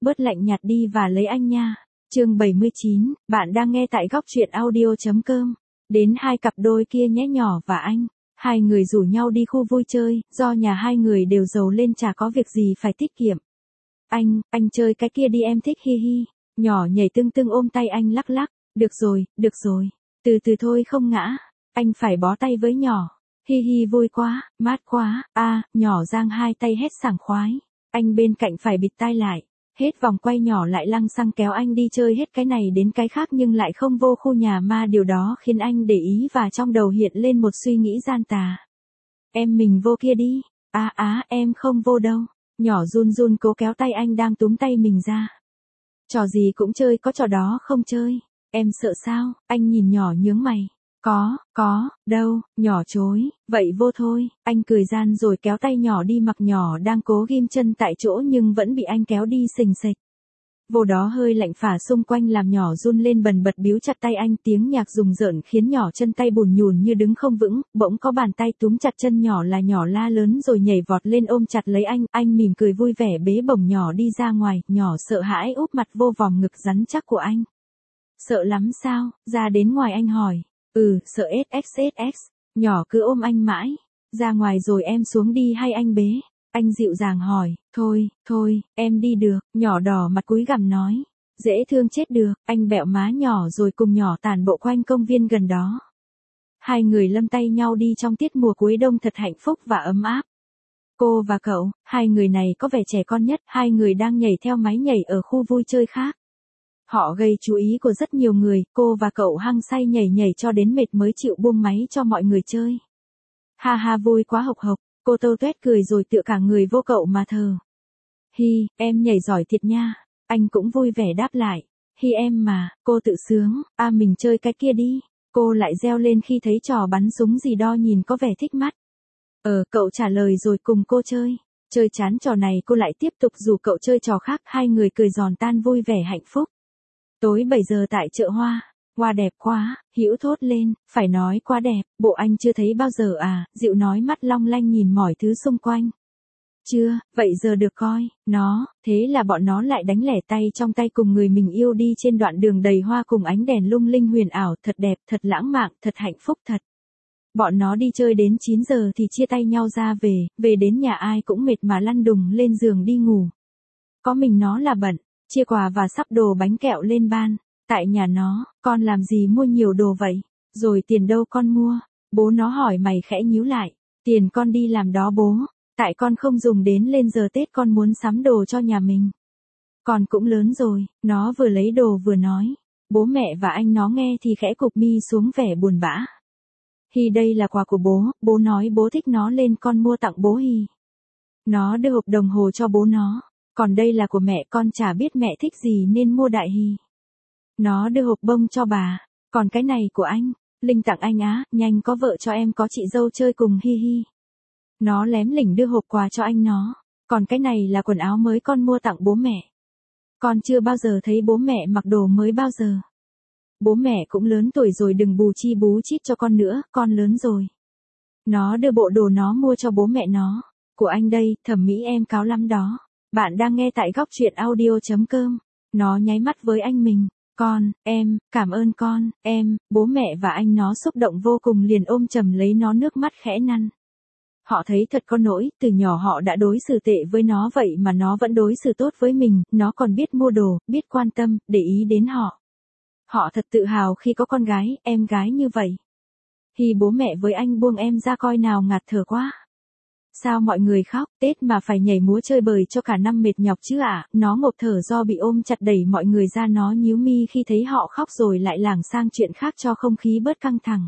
bớt lạnh nhạt đi và lấy anh nha. Chương 79, bạn đang nghe tại góc truyện audio.com. Đến hai cặp đôi kia nhé, nhỏ và anh. Hai người rủ nhau đi khu vui chơi, do nhà hai người đều giàu lên chả có việc gì phải tiết kiệm. Anh chơi cái kia đi, em thích, hi hi. Nhỏ nhảy tưng tưng ôm tay anh lắc lắc. Được rồi, từ từ thôi không ngã. Anh phải bó tay với nhỏ. Hi hi, vui quá, mát quá, nhỏ giang hai tay hét sảng khoái. Anh bên cạnh phải bịt tai lại. Hết vòng quay nhỏ lại lăng xăng kéo anh đi chơi hết cái này đến cái khác nhưng lại không vô khu nhà ma, điều đó khiến anh để ý và trong đầu hiện lên một suy nghĩ gian tà. Em mình vô kia đi. Em không vô đâu. Nhỏ run run cố kéo tay anh đang túm tay mình ra. Trò gì cũng chơi, có trò đó không chơi. Em sợ sao? Anh nhìn nhỏ nhướng mày. Có, đâu, nhỏ chối, vậy vô thôi. Anh cười gian rồi kéo tay nhỏ đi, mặc nhỏ đang cố ghim chân tại chỗ nhưng vẫn bị anh kéo đi xình xịch. Vô đó hơi lạnh phả xung quanh làm nhỏ run lên bần bật biếu chặt tay anh, tiếng nhạc rùng rợn khiến nhỏ chân tay bùn nhùn như đứng không vững, bỗng có bàn tay túm chặt chân nhỏ là nhỏ la lớn rồi nhảy vọt lên ôm chặt lấy anh mỉm cười vui vẻ bế bổng nhỏ đi ra ngoài, nhỏ sợ hãi úp mặt vô vòng ngực rắn chắc của anh. Sợ lắm sao? Ra đến ngoài anh hỏi. Sợ SXSX. Nhỏ cứ ôm anh mãi. Ra ngoài rồi em xuống đi hay anh bế? Anh dịu dàng hỏi. Thôi, em đi được. Nhỏ đỏ mặt cúi gằm nói. Dễ thương chết được. Anh bẹo má nhỏ rồi cùng nhỏ tản bộ quanh công viên gần đó. Hai người lâm tay nhau đi trong tiết mùa cuối đông thật hạnh phúc và ấm áp. Cô và cậu, hai người này có vẻ trẻ con nhất, hai người đang nhảy theo máy nhảy ở khu vui chơi khác. Họ gây chú ý của rất nhiều người, cô và cậu hăng say nhảy cho đến mệt mới chịu buông máy cho mọi người chơi. Ha vui quá hộc hộc, cô tâu tuét cười rồi tựa cả người vô cậu mà thờ. Hi, em nhảy giỏi thiệt nha. Anh cũng vui vẻ đáp lại. Hi em mà, cô tự sướng, mình chơi cái kia đi. Cô lại reo lên khi thấy trò bắn súng gì đó nhìn có vẻ thích mắt. Cậu trả lời rồi cùng cô chơi. Chơi chán trò này cô lại tiếp tục rủ cậu chơi trò khác, hai người cười giòn tan vui vẻ hạnh phúc. Tối 7 giờ tại chợ hoa. Hoa đẹp quá, Hữu thốt lên, phải nói quá đẹp, bộ anh chưa thấy bao giờ à? Dịu nói mắt long lanh nhìn mỏi thứ xung quanh. Chưa, vậy giờ được coi, thế là bọn nó lại đánh lẻ tay trong tay cùng người mình yêu đi trên đoạn đường đầy hoa cùng ánh đèn lung linh huyền ảo, thật đẹp, thật lãng mạn, thật hạnh phúc thật. Bọn nó đi chơi đến 9 giờ thì chia tay nhau ra về đến nhà ai cũng mệt mà lăn đùng lên giường đi ngủ. Có mình nó là bận, chia quà và sắp đồ bánh kẹo lên ban. Tại nhà nó, con làm gì mua nhiều đồ vậy? Rồi tiền đâu con mua? Bố nó hỏi mày khẽ nhíu lại. Tiền con đi làm đó bố. Tại con không dùng đến, lên giờ Tết con muốn sắm đồ cho nhà mình. Con cũng lớn rồi, nó vừa lấy đồ vừa nói. Bố mẹ và anh nó nghe thì khẽ cụp mi xuống vẻ buồn bã. Hi, đây là quà của bố nói bố thích nó lên con mua tặng bố Hi. Nó đưa hộp đồng hồ cho bố nó. Còn đây là của mẹ, con chả biết mẹ thích gì nên mua đại Hi. Nó đưa hộp bông cho bà. Còn cái này của anh, Linh tặng anh á, nhanh có vợ cho em có chị dâu chơi cùng, hi hi. Nó lém lỉnh đưa hộp quà cho anh nó. Còn cái này là quần áo mới con mua tặng bố mẹ. Con chưa bao giờ thấy bố mẹ mặc đồ mới bao giờ. Bố mẹ cũng lớn tuổi rồi, đừng bù chi bú chít cho con nữa, con lớn rồi. Nó đưa bộ đồ nó mua cho bố mẹ nó. Của anh đây, thẩm mỹ em cáo lắm đó. Bạn đang nghe tại góc truyện audio.com. Nó nháy mắt với anh mình. Con, em, cảm ơn con, em, bố mẹ và anh nó xúc động vô cùng liền ôm chầm lấy nó, nước mắt khẽ năn. Họ thấy thật có lỗi, từ nhỏ họ đã đối xử tệ với nó vậy mà nó vẫn đối xử tốt với mình, nó còn biết mua đồ, biết quan tâm, để ý đến họ. Họ thật tự hào khi có con gái, em gái như vậy. Hi, bố mẹ với anh buông em ra coi nào, ngạt thở quá. Sao mọi người khóc, Tết mà phải nhảy múa chơi bời cho cả năm mệt nhọc chứ ạ? Nó ngộp thở do bị ôm chặt đẩy mọi người ra, nó nhíu mi khi thấy họ khóc rồi lại lảng sang chuyện khác cho không khí bớt căng thẳng.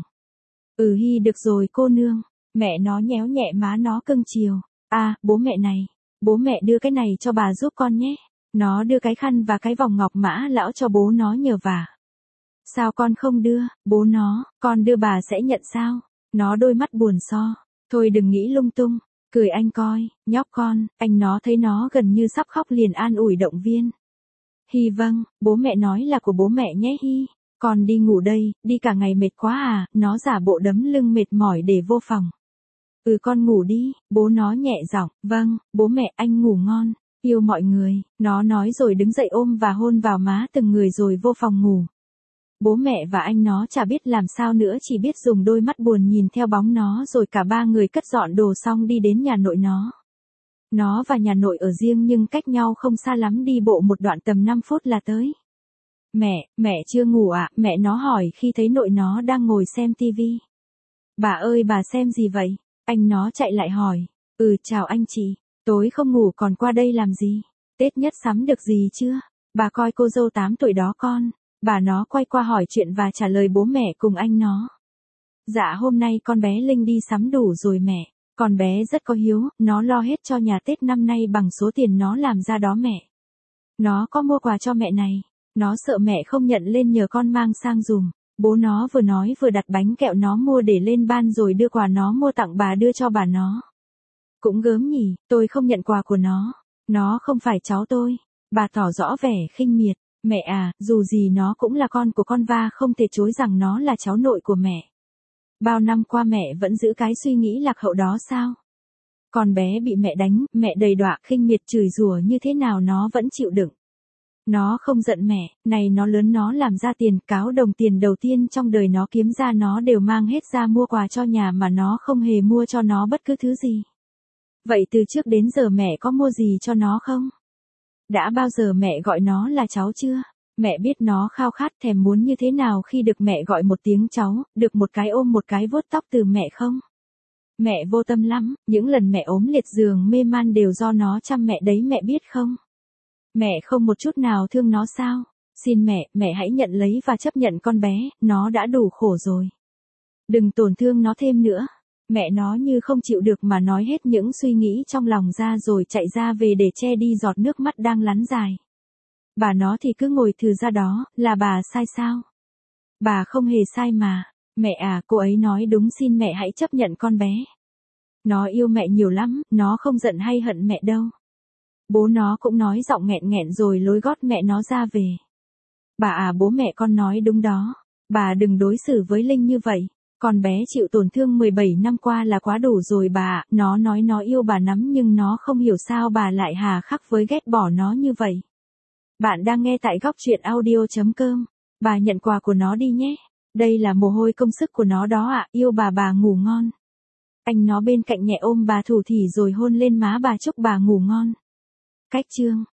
Hi, được rồi cô nương. Mẹ nó nhéo nhẹ má nó cưng chiều. Bố mẹ này. Bố mẹ đưa cái này cho bà giúp con nhé. Nó đưa cái khăn và cái vòng ngọc mã lão cho bố nó nhờ vả. Sao con không đưa, bố nó, con đưa bà sẽ nhận sao? Nó đôi mắt buồn so. Thôi đừng nghĩ lung tung. Cười anh coi, nhóc con, anh nó thấy nó gần như sắp khóc liền an ủi động viên. Hi, vâng, bố mẹ nói là của bố mẹ nhé Hi. Con đi ngủ đây, đi cả ngày mệt quá à, nó giả bộ đấm lưng mệt mỏi để vô phòng. Con ngủ đi, bố nó nhẹ giọng, vâng, bố mẹ anh ngủ ngon. Yêu mọi người, nó nói rồi đứng dậy ôm và hôn vào má từng người rồi vô phòng ngủ. Bố mẹ và anh nó chả biết làm sao nữa, chỉ biết dùng đôi mắt buồn nhìn theo bóng nó, rồi cả ba người cất dọn đồ xong đi đến nhà nội nó. Nó và nhà nội ở riêng nhưng cách nhau không xa lắm, đi bộ một đoạn tầm 5 phút là tới. Mẹ chưa ngủ à? Mẹ nó hỏi khi thấy nội nó đang ngồi xem tivi. Bà ơi, bà xem gì vậy? Anh nó chạy lại hỏi. Chào anh chị, tối không ngủ còn qua đây làm gì? Tết nhất sắm được gì chưa? Bà coi cô dâu 8 tuổi đó con. Bà nó quay qua hỏi chuyện và trả lời bố mẹ cùng anh nó. Dạ hôm nay con bé Linh đi sắm đủ rồi mẹ. Con bé rất có hiếu, nó lo hết cho nhà Tết năm nay bằng số tiền nó làm ra đó mẹ. Nó có mua quà cho mẹ này. Nó sợ mẹ không nhận lên nhờ con mang sang dùm. Bố nó vừa nói vừa đặt bánh kẹo nó mua để lên ban rồi đưa quà nó mua tặng bà đưa cho bà nó. Cũng gớm nhỉ, tôi không nhận quà của nó. Nó không phải cháu tôi. Bà tỏ rõ vẻ khinh miệt. Mẹ à, dù gì nó cũng là con của con và không thể chối rằng nó là cháu nội của mẹ. Bao năm qua mẹ vẫn giữ cái suy nghĩ lạc hậu đó sao? Con bé bị mẹ đánh, mẹ đầy đọa khinh miệt chửi rủa như thế nào nó vẫn chịu đựng. Nó không giận mẹ, này nó lớn nó làm ra tiền, cáo đồng tiền đầu tiên trong đời nó kiếm ra nó đều mang hết ra mua quà cho nhà mà nó không hề mua cho nó bất cứ thứ gì. Vậy từ trước đến giờ mẹ có mua gì cho nó không? Đã bao giờ mẹ gọi nó là cháu chưa? Mẹ biết nó khao khát thèm muốn như thế nào khi được mẹ gọi một tiếng cháu, được một cái ôm một cái vuốt tóc từ mẹ không? Mẹ vô tâm lắm, những lần mẹ ốm liệt giường mê man đều do nó chăm mẹ đấy mẹ biết không? Mẹ không một chút nào thương nó sao? Xin mẹ hãy nhận lấy và chấp nhận con bé, nó đã đủ khổ rồi. Đừng tổn thương nó thêm nữa. Mẹ nó như không chịu được mà nói hết những suy nghĩ trong lòng ra rồi chạy ra về để che đi giọt nước mắt đang lăn dài. Bà nó thì cứ ngồi thừ ra đó, là bà sai sao? Bà không hề sai mà. Mẹ à, cô ấy nói đúng, xin mẹ hãy chấp nhận con bé. Nó yêu mẹ nhiều lắm, nó không giận hay hận mẹ đâu. Bố nó cũng nói giọng nghẹn nghẹn rồi lối gót mẹ nó ra về. Bà à, bố mẹ con nói đúng đó. Bà đừng đối xử với Linh như vậy. Con bé chịu tổn thương 17 năm qua là quá đủ rồi bà ạ. Nó nói nó yêu bà lắm nhưng nó không hiểu sao bà lại hà khắc với ghét bỏ nó như vậy. Bạn đang nghe tại góc truyện audio.com. Bà nhận quà của nó đi nhé. Đây là mồ hôi công sức của nó đó ạ. Yêu bà ngủ ngon. Anh nó bên cạnh nhẹ ôm bà thủ thỉ rồi hôn lên má bà chúc bà ngủ ngon. Cách chương